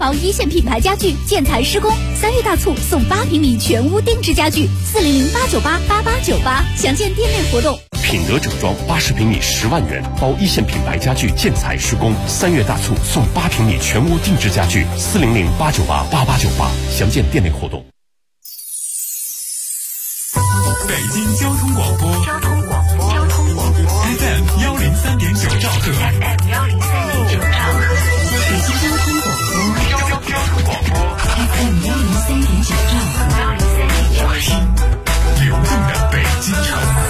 包一线品牌家具，建材施工，3月大促送8平米全屋定制家具，400-898-8898，详见店内活动。 品德整装80平米10万元，包一线品牌家具建材施工，3月大促送8平米全屋定制家具，400-898-8898，详见店内活动。 北京交通广播，FM 103.9兆赫， 北京交通广播，FM 103.9兆赫， 流动的北京城。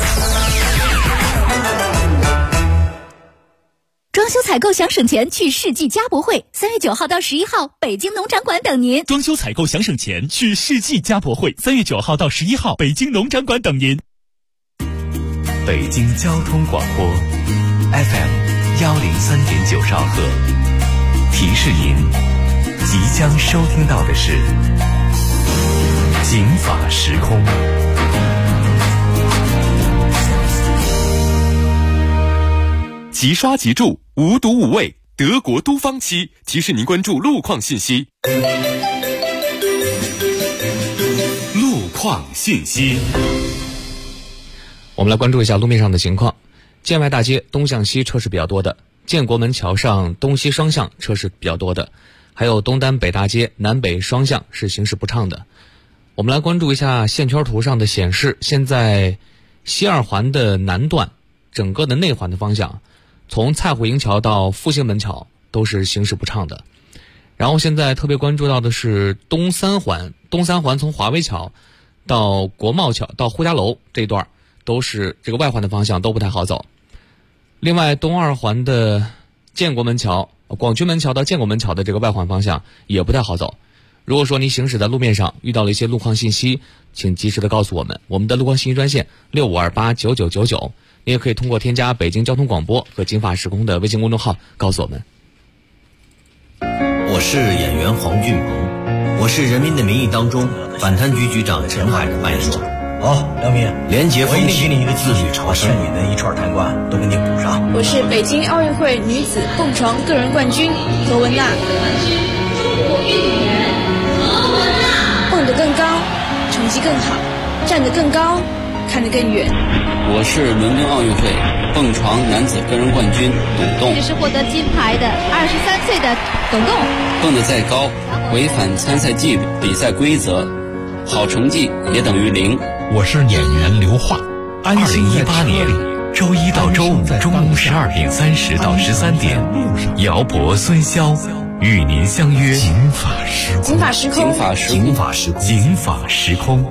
装修采购想省钱，去世纪家博会，3月9号到11号，北京农展馆等您。 装修采购想省钱，去世纪家博会，3月9号到11号，北京农展馆等您。 北京交通广播 FM 103.9兆赫，提示您即将收听到的是警法时空。 即刷即住，无毒无味，德国都方漆提示您关注路况信息。路况信息， 我们来关注一下路面上的情况。建外大街东向西车是比较多的，建国门桥上东西双向车是比较多的，还有东单北大街南北双向是行驶不畅的。我们来关注一下线圈图上的显示，现在西二环的南段整个的内环的方向，从蔡虎营桥到复兴门桥都是行驶不畅的。然后现在特别关注到的是东三环从华威桥到国贸桥到呼家楼这一段都是这个外环的方向都不太好走。另外东二环的建国门桥广渠门桥到建国门桥的这个外环方向也不太好走。如果说你行驶在路面上遇到了一些路况信息，请及时的告诉我们，我们的路况信息专线65289999，你也可以通过添加北京交通广播和警法时空的微信公众号告诉我们。 我是演员黄俊鹏，我是《人民的名义》当中反贪局局长陈海的扮演者。 好，梁明， 廉洁风气， 我一定给你一个自律朝把欠你的一串贪官都给你补上。 我是北京奥运会女子蹦床个人冠军罗文娜。蹦得更高，成绩更好；站得更高，看得更远。 我是伦敦奥运会蹦床男子个人冠军董栋。 这是获得金牌的23岁的董栋。 蹦得再高，违反参赛纪律、比赛规则，好成绩也等于0。 我是演员刘桦。2018年周一到周五中午12点30到13点，姚博、孙潇与您相约警法时空。 警法时空。 警法时空。警法时空。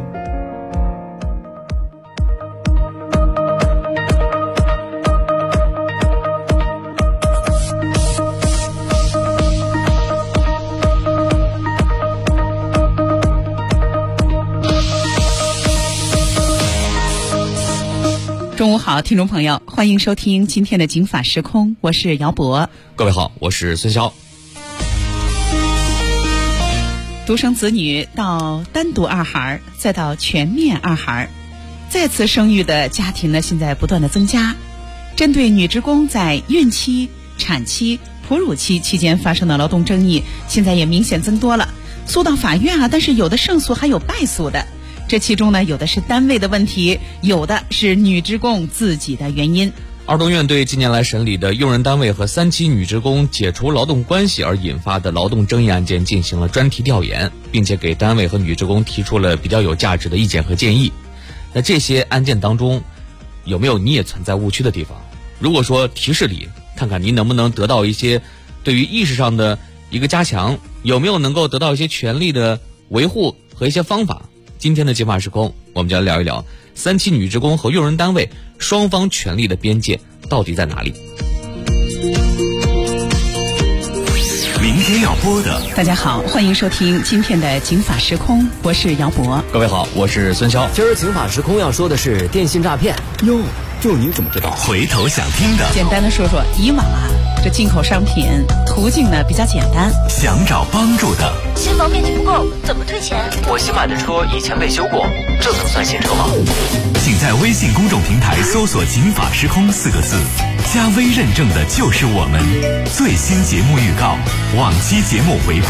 中午好，听众朋友，欢迎收听今天的警法时空，我是姚博。 各位好，我是孙潇。 独生子女到单独二孩，再到全面二孩，再次生育的家庭呢，现在不断的增加。针对女职工在孕期、产期、哺乳期期间发生的劳动争议，现在也明显增多了。诉到法院啊，但是有的胜诉，还有败诉的。这其中呢，有的是单位的问题，有的是女职工自己的原因。 儿童院对近年来审理的用人单位和3期女职工解除劳动关系而引发的劳动争议案件进行了专题调研，并且给单位和女职工提出了比较有价值的意见和建议。那这些案件当中，有没有你也存在误区的地方？如果说提示里，看看您能不能得到一些对于意识上的一个加强，有没有能够得到一些权利的维护和一些方法。今天的警法时空，我们就来聊一聊3期女职工和用人单位双方权利的边界到底在哪里。 明天要播的， 大家好，欢迎收听今天的警法时空，我是姚博。 各位好，我是孙潇。 今儿警法时空要说的是电信诈骗。 哟，就你怎么知道？回头想听的， 简单的说说，以往啊，这进口商品途径呢比较简单。 想找帮助的， 新房面积不够，怎么退钱？ 我新买的车以前被修过，这能算新车吗？ 请在微信公众平台搜索“警法时空”4个字，加微认证的就是我们。最新节目预告、往期节目回顾、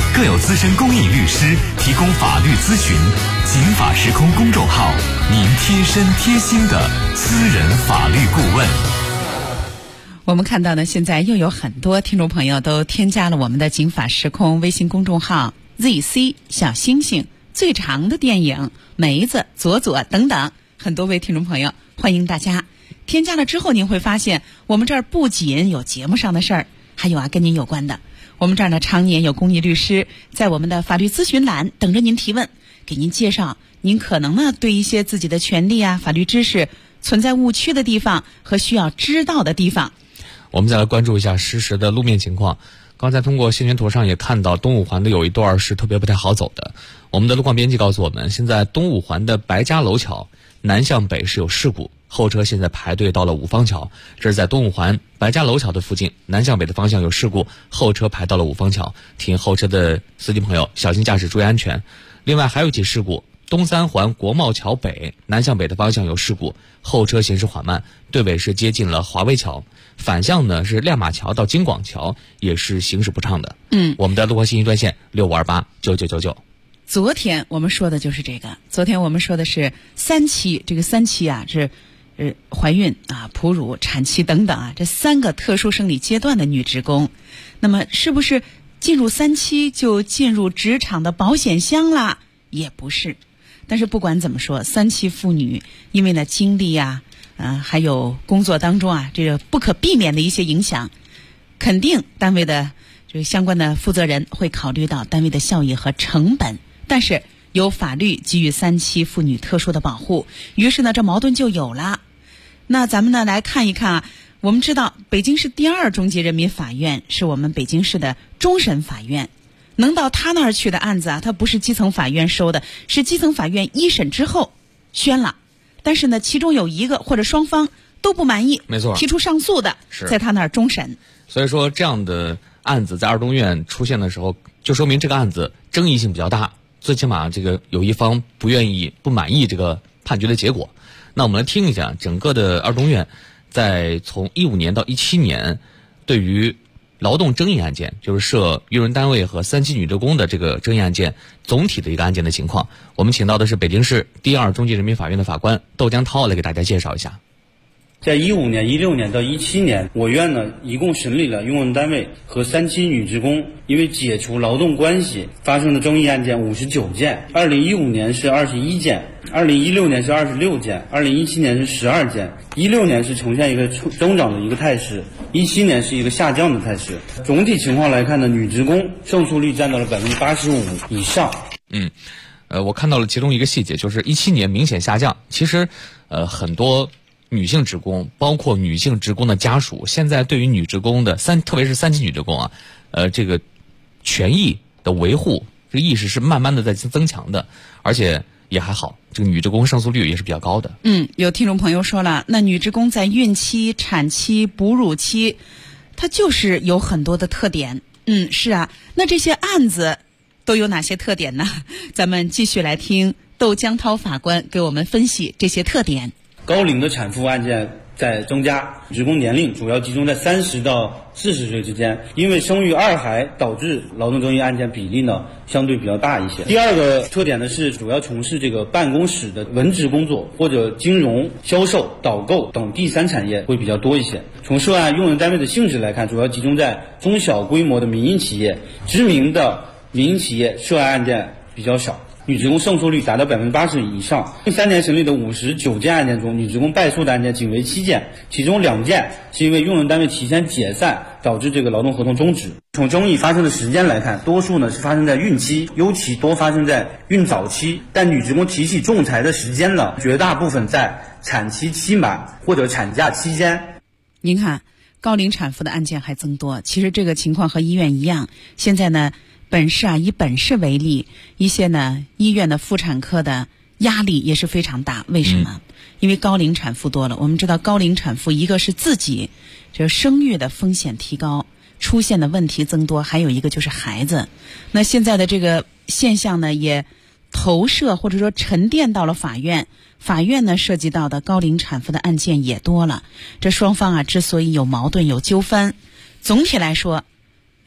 更有资深公益律师提供法律咨询。警法时空公众号，您贴身贴心的私人法律顾问。 我们看到呢，现在又有很多听众朋友都添加了我们的警法时空微信公众号 ZC 小星星最长的电影梅子左左等等，很多位听众朋友欢迎大家添加了之后，您会发现我们这儿不仅有节目上的事儿，还有跟您有关的。我们这儿呢常年有公益律师在我们的法律咨询栏等着您提问，给您介绍您可能呢对一些自己的权利法律知识存在误区的地方和需要知道的地方。 我们再来关注一下实时的路面情况。刚才通过线圈图上也看到东五环的有一段是特别不太好走的。我们的路况编辑告诉我们，现在东五环的白家楼桥南向北是有事故，后车现在排队到了五方桥。这是在东五环白家楼桥的附近，南向北的方向有事故，后车排到了五方桥，请后车的司机朋友小心驾驶，注意安全。另外还有一起事故，东三环国贸桥北南向北的方向有事故，后车行驶缓慢，队尾是接近了华威桥，反向呢是亮马桥到京广桥也是行驶不畅的。我们的路况信息专线65289999。 昨天我们说的就是这个，昨天我们说的是三期，这个三期是怀孕哺乳、产期等等这3个特殊生理阶段的女职工。那么是不是进入3期就进入职场的保险箱啦？也不是。但是不管怎么说，3期妇女因为呢经历还有工作当中这个不可避免的一些影响，肯定单位的这个相关的负责人会考虑到单位的效益和成本，但是有法律给予3期妇女特殊的保护，于是呢这矛盾就有了。那咱们呢来看一看我们知道北京市第2中级人民法院是我们北京市的终审法院，能到他那儿去的案子它不是基层法院收的，是基层法院一审之后宣了，但是呢其中有一个或者双方都不满意， 没错， 提出上诉的，在他那儿终审。 所以说这样的案子在二中院出现的时候，就说明这个案子争议性比较大，最起码这个有一方不满意这个判决的结果。那我们来听一下整个的二中院在从15年到17年对于劳动争议案件，就是涉用人单位和3期女职工的这个争议案件总体的一个案件的情况。我们请到的是北京市第2中级人民法院的法官窦江涛来给大家介绍一下。 在15年、16年到17年，我院呢一共审理了用人单位和3期女职工因为解除劳动关系发生的争议案件59件，2015年是21件，2016年是26件，2017年是12件，16年是呈现一个增长的一个态势，17年是一个下降的态势。总体情况来看呢，女职工胜诉率占到了85%以上。 我看到了其中一个细节，就是17年明显下降。其实很多女性职工，包括女性职工的家属，现在对于女职工的特别是3期女职工这个权益的维护，这个意识是慢慢的在增强的，而且也还好，这个女职工胜诉率也是比较高的。 有听众朋友说了，那女职工在孕期、产期、哺乳期，它就是有很多的特点。是啊，那这些案子都有哪些特点呢？咱们继续来听窦江涛法官给我们分析这些特点。 高龄的产妇案件在增加，职工年龄主要集中在30到40岁之间，因为生育2孩导致劳动争议案件比例呢相对比较大一些。第二个特点呢是主要从事这个办公室的文职工作或者金融、销售、导购等第3产业会比较多一些。从涉案用人单位的性质来看，主要集中在中小规模的民营企业，知名的民营企业涉案案件比较少。女职工胜诉率达到80%以上。近3年审理的59件案件中，女职工败诉的案件仅为7件，其中2件是因为用人单位提前解散导致这个劳动合同终止。从争议发生的时间来看，多数呢是发生在孕期，尤其多发生在孕早期。但女职工提起仲裁的时间呢，绝大部分在产期期满或者产假期间。 您看，高龄产妇的案件还增多。其实这个情况和医院一样，现在呢本市以本市为例，一些呢医院的妇产科的压力也是非常大。为什么？因为高龄产妇多了。我们知道高龄产妇一个是自己这生育的风险提高，出现的问题增多，还有一个就是孩子。那现在的这个现象呢也投射或者说沉淀到了法院，法院呢涉及到的高龄产妇的案件也多了。这双方之所以有矛盾有纠纷，总体来说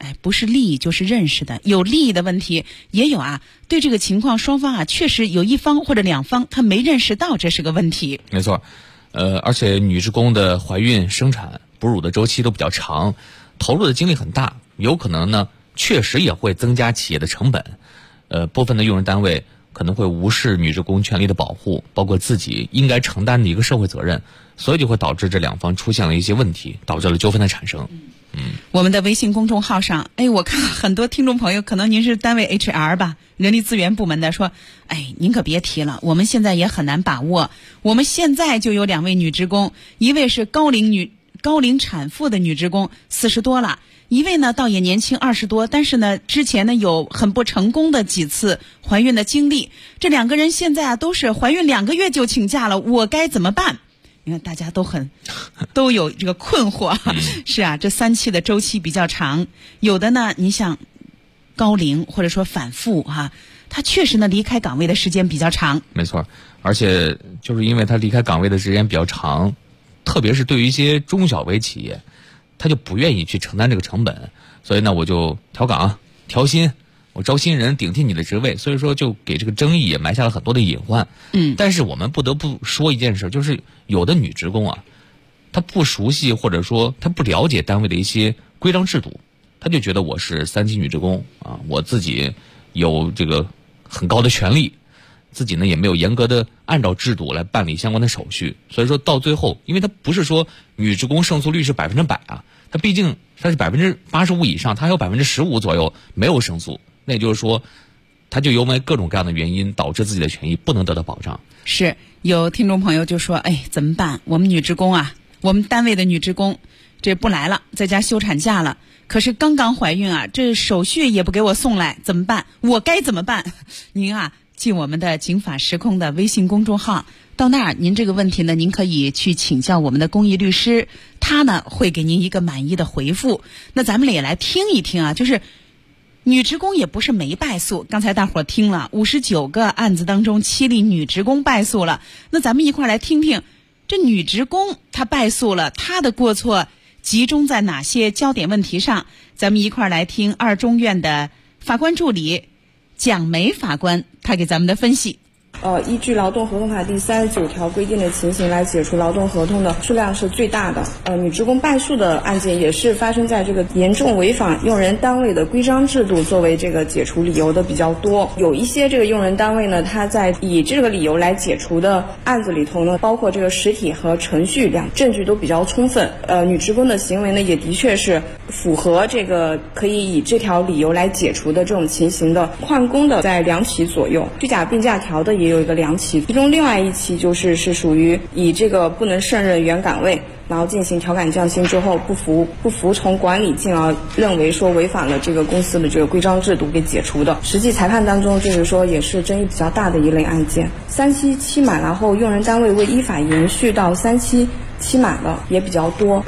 不是利益就是认识的，有利益的问题，也有对这个情况双方确实有一方或者两方他没认识到这是个问题。 没错，而且女职工的怀孕、生产、哺乳的周期都比较长，投入的精力很大，有可能呢确实也会增加企业的成本。部分的用人单位可能会无视女职工权利的保护，包括自己应该承担的一个社会责任，所以就会导致这两方出现了一些问题，导致了纠纷的产生。 我们的微信公众号上，我看很多听众朋友，可能您是单位 HR 吧，人力资源部门的，说，您可别提了，我们现在也很难把握。我们现在就有2位女职工，一位是高龄产妇的女职工，40多了。一位呢倒也年轻20多，但是呢之前呢有很不成功的几次怀孕的经历。这2个人现在都是怀孕2个月就请假了，我该怎么办？你看大家都有这个困惑。是这3期的周期比较长，有的呢你像高龄或者说反复他确实呢离开岗位的时间比较长。 没错，而且就是因为他离开岗位的时间比较长，特别是对于一些中小微企业，他就不愿意去承担这个成本，所以呢我就调岗调薪，我招新人顶替你的职位，所以说就给这个争议也埋下了很多的隐患。但是我们不得不说一件事，就是有的女职工她不熟悉或者说她不了解单位的一些规章制度，她就觉得我是3级女职工我自己有这个很高的权利，自己呢也没有严格的按照制度来办理相关的手续，所以说到最后，因为它不是说女职工胜诉率是100%它毕竟它是85%以上，它还有15%左右没有胜诉，那也就是说，它就因为各种各样的原因导致自己的权益不能得到保障。 是有听众朋友就说，怎么办？我们女职工我们单位的女职工这不来了，在家休产假了，可是刚刚怀孕这手续也不给我送来，怎么办？我该怎么办？您进我们的警法时空的微信公众号，到那儿您这个问题呢，您可以去请教我们的公益律师，他呢会给您一个满意的回复。那咱们也来听一听就是女职工也不是没败诉，刚才大伙儿听了59个案子当中7例女职工败诉了，那咱们一块儿来听听这女职工她败诉了，她的过错集中在哪些焦点问题上？咱们一块儿来听2中院的法官助理蒋梅法官他给咱们的分析。 依据劳动合同法第39条规定的情形来解除劳动合同的数量是最大的。女职工败诉的案件也是发生在这个严重违反用人单位的规章制度作为这个解除理由的比较多。有一些这个用人单位呢，他在以这个理由来解除的案子里头呢，包括这个实体和程序证据都比较充分。女职工的行为呢，也的确是符合这个可以以这条理由来解除的这种情形的。旷工的在2起左右，虚假病假条的也有一个2起，其中另外1起是属于以这个不能胜任原岗位，然后进行调岗降薪之后不服从管理，进而认为说违反了这个公司的这个规章制度给解除的。实际裁判当中也是争议比较大的一类案件。3期期满然后用人单位未依法延续到3期期满了也比较多。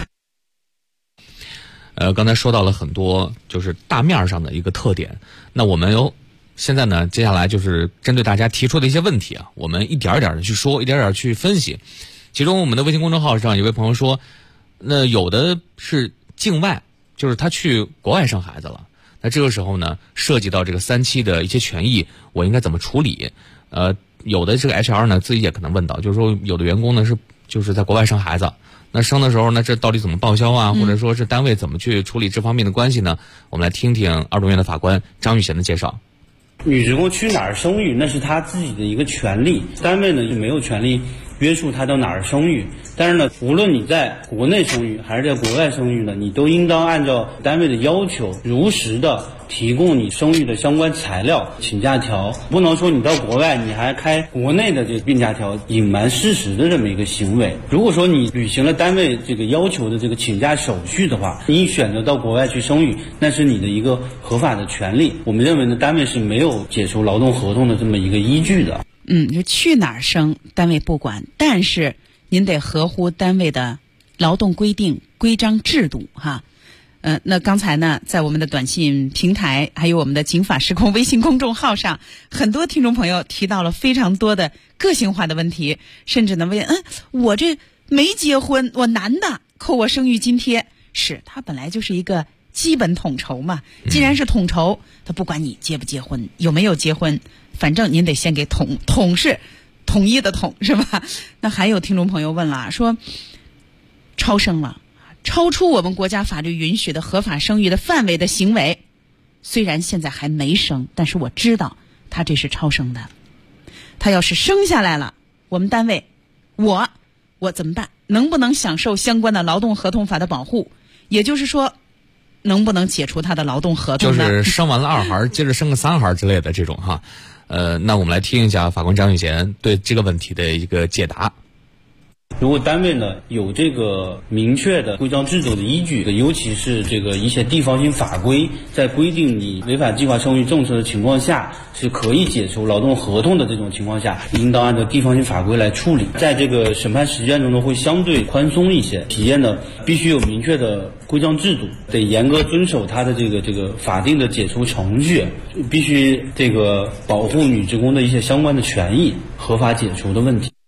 刚才说到了很多就是大面上的一个特点，那我们现在呢，接下来就是针对大家提出的一些问题我们一点一点的去说，一点点去分析。其中我们的微信公众号上有位朋友说，那有的是境外，就是他去国外生孩子了，那这个时候呢，涉及到这个3期的一些权益，我应该怎么处理？有的这个 HR 呢自己也可能问到，就是说有的员工呢就是在国外生孩子，那生的时候呢，这到底怎么报销或者说是单位怎么去处理这方面的关系呢？我们来听听2中院的法官张玉贤的介绍。 女职工去哪儿生育，那是她自己的一个权利，单位呢就没有权利约束她到哪儿生育。但是呢，无论你在国内生育还是在国外生育呢，你都应当按照单位的要求，如实的提供你生育的相关材料、请假条，不能说你到国外你还开国内的这个病假条，隐瞒事实的这么一个行为。如果说你履行了单位这个要求的这个请假手续的话，你选择到国外去生育，那是你的一个合法的权利。我们认为呢，单位是没有解除劳动合同的这么一个依据的。 就去哪儿生，单位不管，但是您得合乎单位的劳动规定、规章制度那刚才呢，在我们的短信平台，还有我们的警法时空微信公众号上，很多听众朋友提到了非常多的个性化的问题，甚至呢问，我这没结婚，我男的扣我生育津贴，是他本来就是一个基本统筹嘛。既然是统筹，他不管你结不结婚，有没有结婚，反正您得先给统是统一的统，是吧？那还有听众朋友问了，说超生了，超出我们国家法律允许的合法生育的范围的行为，虽然现在还没生，但是我知道他这是超生的。他要是生下来了，我们单位我怎么办？能不能享受相关的劳动合同法的保护？也就是说，能不能解除他的劳动合同呢？ 就是生完了2孩，接着生个3孩之类的这种哈。那我们来听一下法官张玉贤对这个问题的一个解答。 如果单位呢有这个明确的规章制度的依据，尤其是这个一些地方性法规在规定你违反计划生育政策的情况下是可以解除劳动合同的这种情况下，应当按照地方性法规来处理。在这个审判实践中呢会相对宽松一些，企业呢必须有明确的规章制度，得严格遵守它的这个法定的解除程序，必须这个保护女职工的一些相关的权益，合法解除的问题。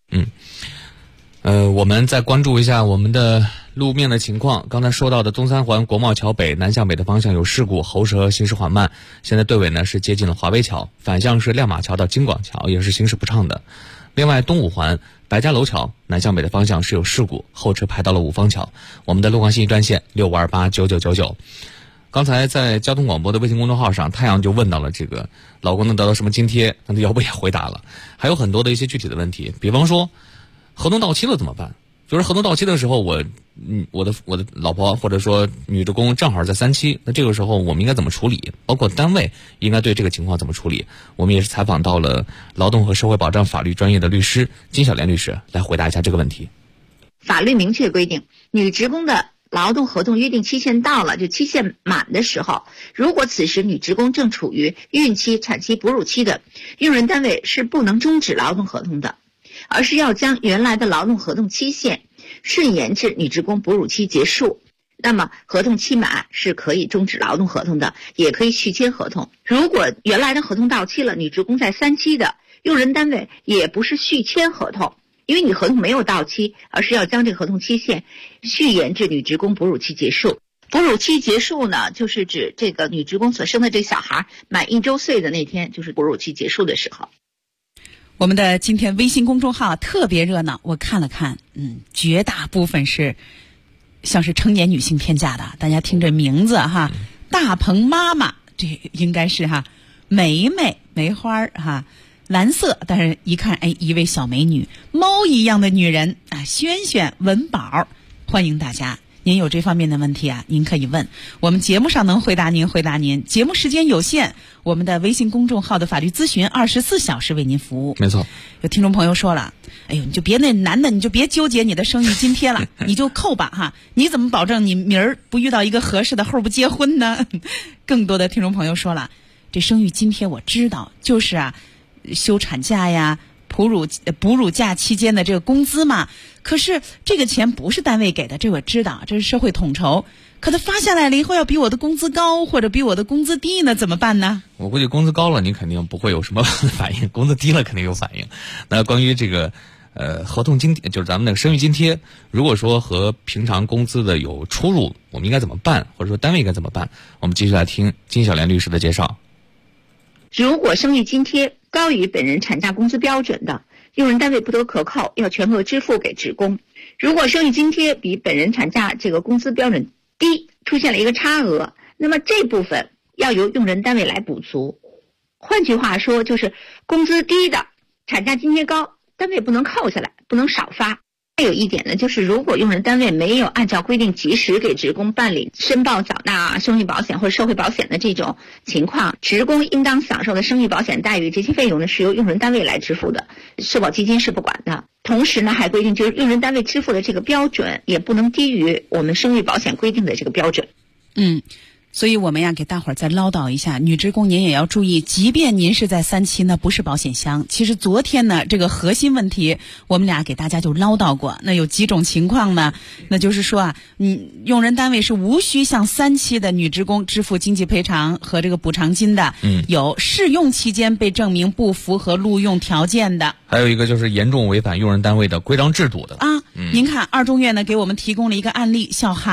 我们再关注一下我们的路面的情况。刚才说到的东三环国贸桥北南向北的方向有事故，后车行驶缓慢，现在队尾呢是接近了华威桥，反向是亮马桥到京广桥，也是行驶不畅的。另外东五环白家楼桥南向北的方向是有事故，后车排到了五方桥。我们的路况信息专线65289999。刚才在交通广播的微信公众号上，太阳就问到了这个老公能得到什么津贴，那姚波也回答了，还有很多的一些具体的问题，比方说合同到期了怎么办？就是合同到期的时候，我的老婆或者说女职工正好在3期，那这个时候我们应该怎么处理？包括单位应该对这个情况怎么处理？我们也是采访到了劳动和社会保障法律专业的律师金小莲律师来回答一下这个问题。 法律明确规定，女职工的劳动合同约定期限到了，就期限满的时候，如果此时女职工正处于孕期、产期、哺乳期的，用人单位是不能终止劳动合同的，而是要将原来的劳动合同期限顺延至女职工哺乳期结束。那么合同期满是可以终止劳动合同的，也可以续签合同。如果原来的合同到期了，女职工在3期的，用人单位也不是续签合同，因为你合同没有到期，而是要将这个合同期限续延至女职工哺乳期结束。哺乳期结束呢，就是指这个女职工所生的这小孩满1周岁的那天，就是哺乳期结束的时候。 我们的今天微信公众号特别热闹，我看了看，绝大部分是像是成年女性添加的。大家听这名字哈，大鹏妈妈，这应该是哈梅花哈，蓝色，但是一看一位小美女，猫一样的女人啊，萱文宝，欢迎大家。您有这方面的问题啊，您可以问我们，节目上能回答您。节目时间有限，我们的微信公众号的法律咨询24小时为您服务。 没错。 有听众朋友说了，哎呦，你就别那男的，你就别纠结你的生育津贴了，你就扣吧哈。你怎么保证你明儿不遇到一个合适的后不结婚呢？更多的听众朋友说了，这生育津贴我知道，就是啊，休产假呀。哺乳假期间的这个工资嘛，可是这个钱不是单位给的，这我知道，这是社会统筹。可他发下来了以后，要比我的工资高或者比我的工资低呢，怎么办呢？ 我估计工资高了，你肯定不会有什么反应；工资低了，肯定有反应。那关于这个合同津贴，就是咱们那个生育津贴，如果说和平常工资的有出入，我们应该怎么办？或者说单位应该怎么办？我们继续来听金小莲律师的介绍。 如果生育津贴高于本人产假工资标准的，用人单位不得可扣，要全额支付给职工。如果生育津贴比本人产假这个工资标准低，出现了一个差额，那么这部分要由用人单位来补足。换句话说，就是工资低的，产假津贴高，单位不能扣下来，不能少发。还有一点呢，就是如果用人单位没有按照规定及时给职工办理申报缴纳生育保险或者社会保险的这种情况，职工应当享受的生育保险待遇，这些费用呢是由用人单位来支付的，社保基金是不管的。同时呢，还规定就是用人单位支付的这个标准也不能低于我们生育保险规定的这个标准。 所以我们呀给大伙儿再唠叨一下，女职工您也要注意，即便您是在3期呢，不是保险箱。其实昨天呢，这个核心问题我们俩给大家就唠叨过。那有几种情况呢？那就是说啊，用人单位是无需向3期的女职工支付经济赔偿和这个补偿金的。有试用期间被证明不符合录用条件的。 还有一个就是严重违反用人单位的规章制度的啊。您看二中院呢给我们提供了一个案例，小韩。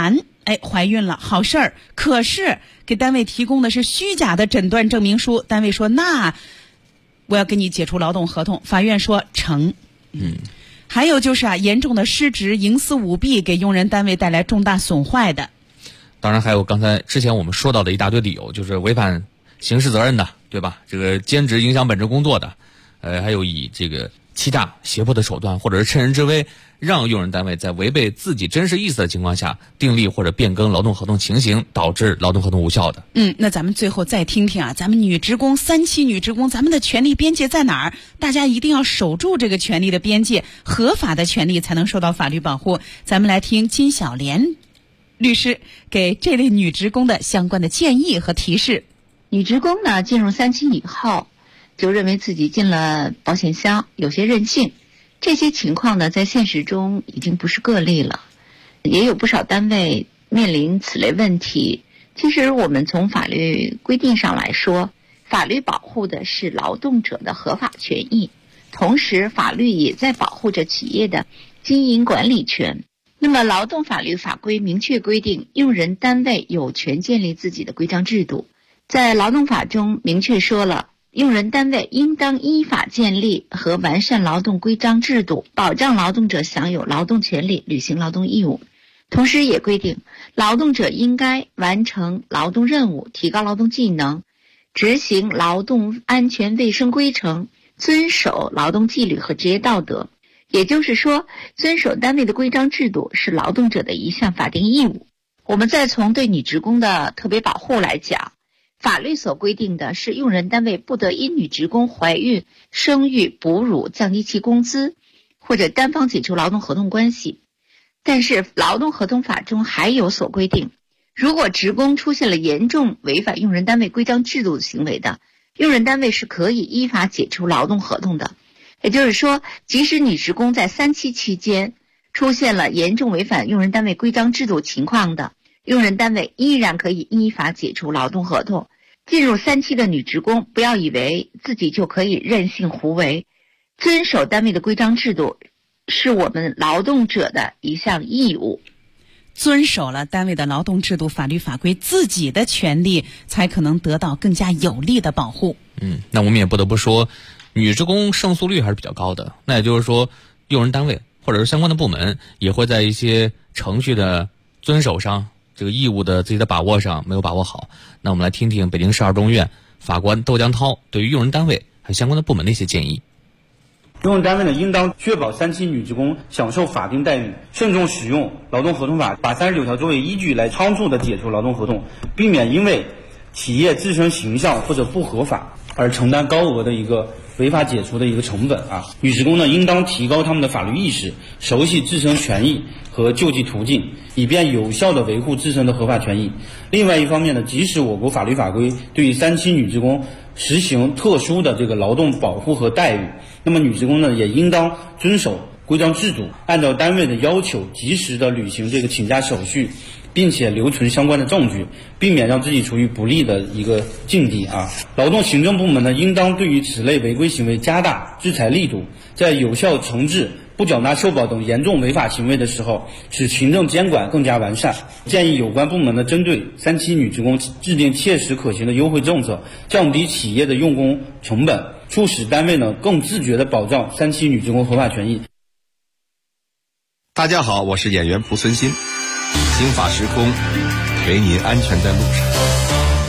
怀孕了，好事儿，可是给单位提供的是虚假的诊断证明书，单位说那我要跟你解除劳动合同，法院说成。还有就是严重的失职、营私舞弊，给用人单位带来重大损坏的。 当然还有刚才之前我们说到的一大堆理由，就是违反刑事责任的，对吧？这个兼职影响本职工作的，还有以这个欺诈、胁迫的手段，或者是趁人之危，让用人单位在违背自己真实意思的情况下订立或者变更劳动合同情形，导致劳动合同无效的。 那咱们最后再听听咱们女职工3期女职工，咱们的权利边界在哪儿？大家一定要守住这个权利的边界，合法的权利才能受到法律保护。咱们来听金小莲律师给这类女职工的相关的建议和提示。 女职工呢，进入3期以后，就认为自己进了保险箱，有些任性。这些情况呢，在现实中已经不是个例了，也有不少单位面临此类问题。其实我们从法律规定上来说，法律保护的是劳动者的合法权益，同时法律也在保护着企业的经营管理权。那么劳动法律法规明确规定，用人单位有权建立自己的规章制度。在劳动法中明确说了，用人单位应当依法建立和完善劳动规章制度，保障劳动者享有劳动权利，履行劳动义务。同时也规定，劳动者应该完成劳动任务，提高劳动技能，执行劳动安全卫生规程，遵守劳动纪律和职业道德。也就是说，遵守单位的规章制度是劳动者的一项法定义务。我们再从对女职工的特别保护来讲，法律所规定的是，用人单位不得因女职工怀孕、生育、哺乳降低其工资，或者单方解除劳动合同关系。但是劳动合同法中还有所规定，如果职工出现了严重违反用人单位规章制度的行为的，用人单位是可以依法解除劳动合同的。也就是说，即使女职工在3期期间出现了严重违反用人单位规章制度情况的，用人单位依然可以依法解除劳动合同。进入3期的女职工，不要以为自己就可以任性胡为，遵守单位的规章制度是我们劳动者的一项义务。 遵守了单位的劳动制度、法律法规，自己的权利才可能得到更加有力的保护。 那我们也不得不说，女职工胜诉率还是比较高的。那也就是说，用人单位或者是相关的部门也会在一些程序的遵守上，这个义务的自己的把握上没有把握好。那我们来听听北京市2中院法官窦江涛对于用人单位还有相关的部门的一些建议。 用人单位呢，应当确保3期女职工享受法定待遇，慎重使用劳动合同法，把39条作为依据来仓促的解除劳动合同，避免因为企业自身形象或者不合法而承担高额的一个违法解除的一个成本女职工呢，应当提高他们的法律意识，熟悉自身权益和救济途径，以便有效的维护自身的合法权益。另外一方面呢，即使我国法律法规对于3期女职工实行特殊的这个劳动保护和待遇，那么女职工呢，也应当遵守规章制度，按照单位的要求及时的履行这个请假手续，并且留存相关的证据，避免让自己处于不利的一个境地劳动行政部门呢，应当对于此类违规行为加大制裁力度，在有效惩治不缴纳社保等严重违法行为的时候，使行政监管更加完善。建议有关部门呢，针对3期女职工制定切实可行的优惠政策，降低企业的用工成本，促使单位呢更自觉地保障3期女职工合法权益。 大家好，我是演员蒲存昕，刑法时空，陪您安全在路上。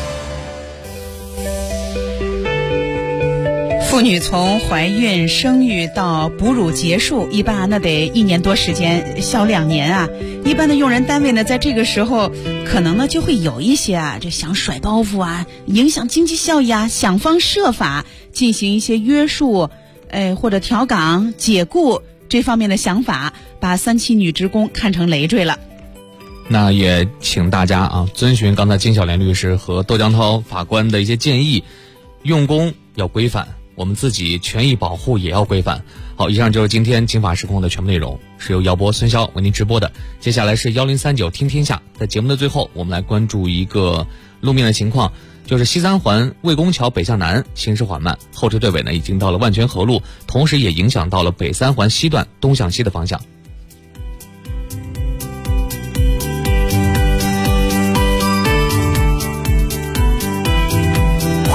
妇女从怀孕、生育到哺乳结束，一般那得1年多时间，小2年一般的用人单位呢，在这个时候可能呢就会有一些就想甩包袱影响经济效益想方设法进行一些约束，或者调岗、解雇这方面的想法，把3期女职工看成累赘了。 那也请大家遵循刚才金小莲律师和窦江涛法官的一些建议，用工要规范，我们自己权益保护也要规范。好，以上就是今天警法时空的全部内容，是由姚波、孙潇为您直播的。接下来是1039听天下，在节目的最后，我们来关注一个路面的情况，就是西三环魏公桥北向南行驶缓慢，后车队尾呢已经到了万泉河路，同时也影响到了北三环西段东向西的方向。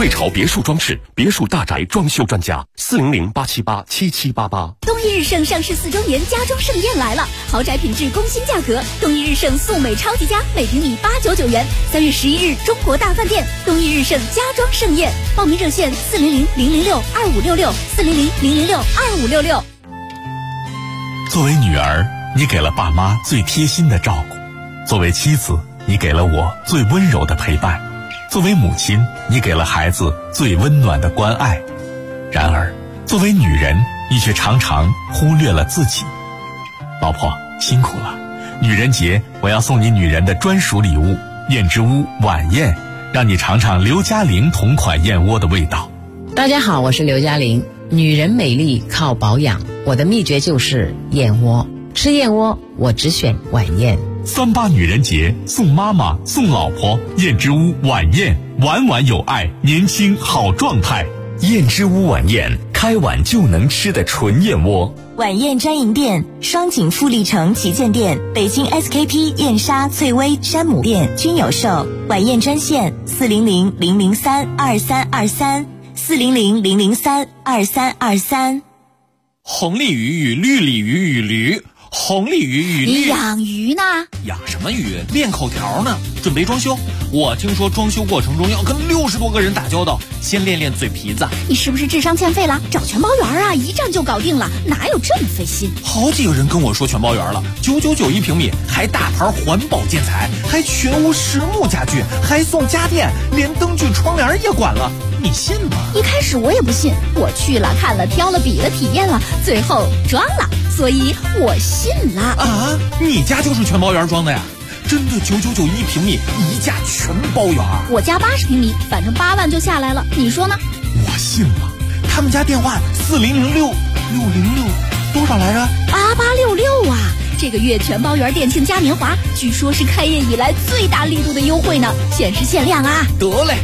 汇潮别墅装饰，别墅大宅装修专家，400-878-7788。 东一日盛上市4周年家装盛宴来了，豪宅品质工薪价格，东一日盛素美超级家，每平米899元。3月11日，中国大饭店东一日盛家装盛宴，报名热线400-006-2566，400-006-2566。 作为女儿，你给了爸妈最贴心的照顾；作为妻子，你给了我最温柔的陪伴；作为母亲，你给了孩子最温暖的关爱。然而，作为女人，你却常常忽略了自己。老婆，辛苦了！女人节，我要送你女人的专属礼物——燕之屋晚宴，让你尝尝刘嘉玲同款燕窝的味道。 大家好，我是刘嘉玲。女人美丽靠保养，我的秘诀就是燕窝。吃燕窝，我只选晚宴。 38女人节，送妈妈，送老婆，燕之屋晚宴，晚晚有爱，年轻好状态。 燕之屋晚宴，开碗就能吃的纯燕窝。 晚宴专营店：双井富力城旗舰店、北京 SKP 燕莎、翠微、山姆店均有售。晚宴专线：400-003-2323，400-003-2323。 红鲤鱼与绿鲤鱼与驴，红鲤鱼与绿。 你养鱼呢？ 养什么鱼？练口条呢。准备装修，我听说装修过程中要跟60多个人打交道，先练练嘴皮子。 你是不是智商欠费了？找全包圆啊，一站就搞定了，哪有这么费心？ 好几个人跟我说全包圆了，999一平米，还大牌环保建材，还全屋实木家具，还送家电，连灯具窗帘也管了，你信吗？ 一开始我也不信，我去了看了挑了比了体验了，最后装了，所以我信了。 啊，你家就是全包圆装的呀？真的999一平米，一价全包圆。 我家80平米，反正8万就下来了，你说呢？ 我信了。他们家电话4006多少来着 ？8866啊！这个月全包圆店庆嘉年华，据说是开业以来最大力度的优惠呢，限时限量啊！ 得嘞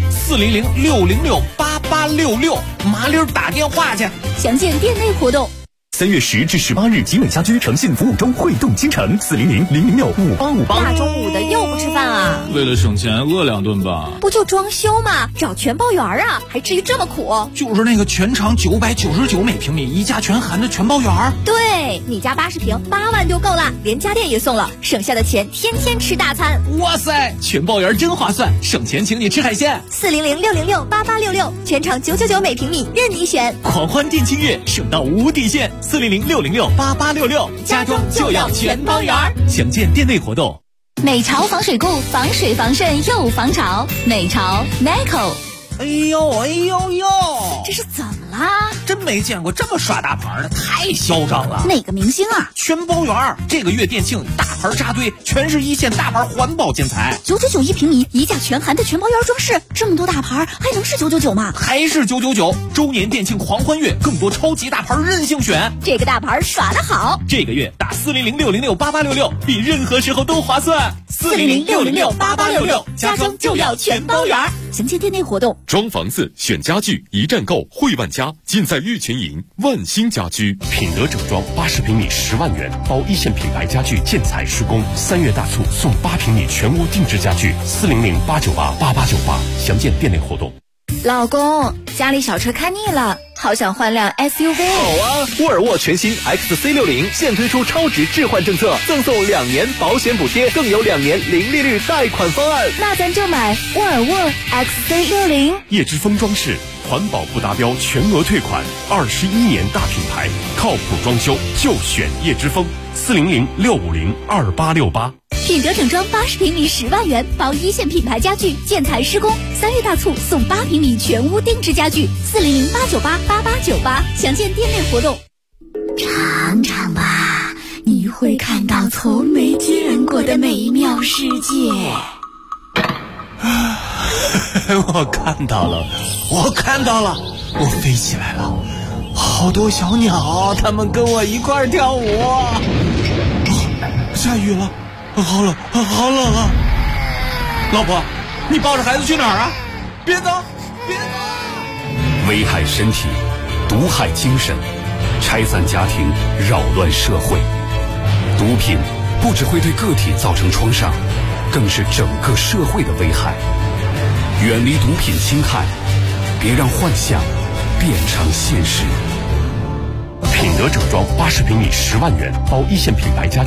，400-606-8866，麻溜打电话去。 详见店内活动。 3月10至18日，集美家居诚信服务周汇动京城，400-006-5858。 大中午的又不吃饭啊？ 为了省钱，饿2顿吧。 不就装修吗？找全包圆啊，还至于这么苦？ 就是那个全长999每平米，一价全含的全包圆。 对，你家80平，8万就够了，连家电也送了，省下的钱天天吃大餐。 哇塞，全包圆真划算，省钱请你吃海鲜。 400-606-8866，全长999每平米，任你选。 狂欢店庆月，省到无底线。400-606-8866，家装就要全包圆。详见店内活动。 美潮防水固，防水防渗又防潮。美潮 Nico。 哎呦， 这是怎么啦？ 真没见过这么耍大牌的，太嚣张了。 哪个明星啊？ 全包圆，这个月店庆大牌扎堆，全是一线大牌环保建材。 999一平米，一价全含的全包圆装饰，这么多大牌还能是999吗？ 还是999。周年店庆狂欢月，更多超级大牌任性选。 这个大牌耍得好， 这个月打400-606-8866，比任何时候都划算。 400-606-8866，家装就要全包圆。详见店内活动。 装房子选家具，一站购汇万家，尽在玉泉营万兴家居。品德整装80平米10万元，包一线品牌家具建材施工。3月大促送8平米全屋定制家具，400-898-8898。详见店内活动。 老公，家里小车开腻了，好想换辆 SUV。 好啊，沃尔沃全新 XC60现推出超值置换政策，赠送2年保险补贴，更有2年零利率贷款方案。 那咱就买沃尔沃 XC60。 叶之峰装饰，环保不达标全额退款，21年大品牌，靠谱装修就选叶之峰。400-650-2868。 品德整装80平米10万元，包一线品牌家具建材施工。3月大促送8平米全屋定制家具，400-898-8898。详见店内活动。尝尝吧，你会看到从没见过的美妙世界。 我看到了，我飞起来了，好多小鸟，它们跟我一块跳舞。下雨了，好冷啊！老婆，你抱着孩子去哪儿啊？别走！ 危害身体，毒害精神，拆散家庭，扰乱社会。毒品不只会对个体造成创伤，更是整个社会的危害。远离毒品侵害， 别让幻想变成现实。品德整装80平米10万元，包一线品牌家具。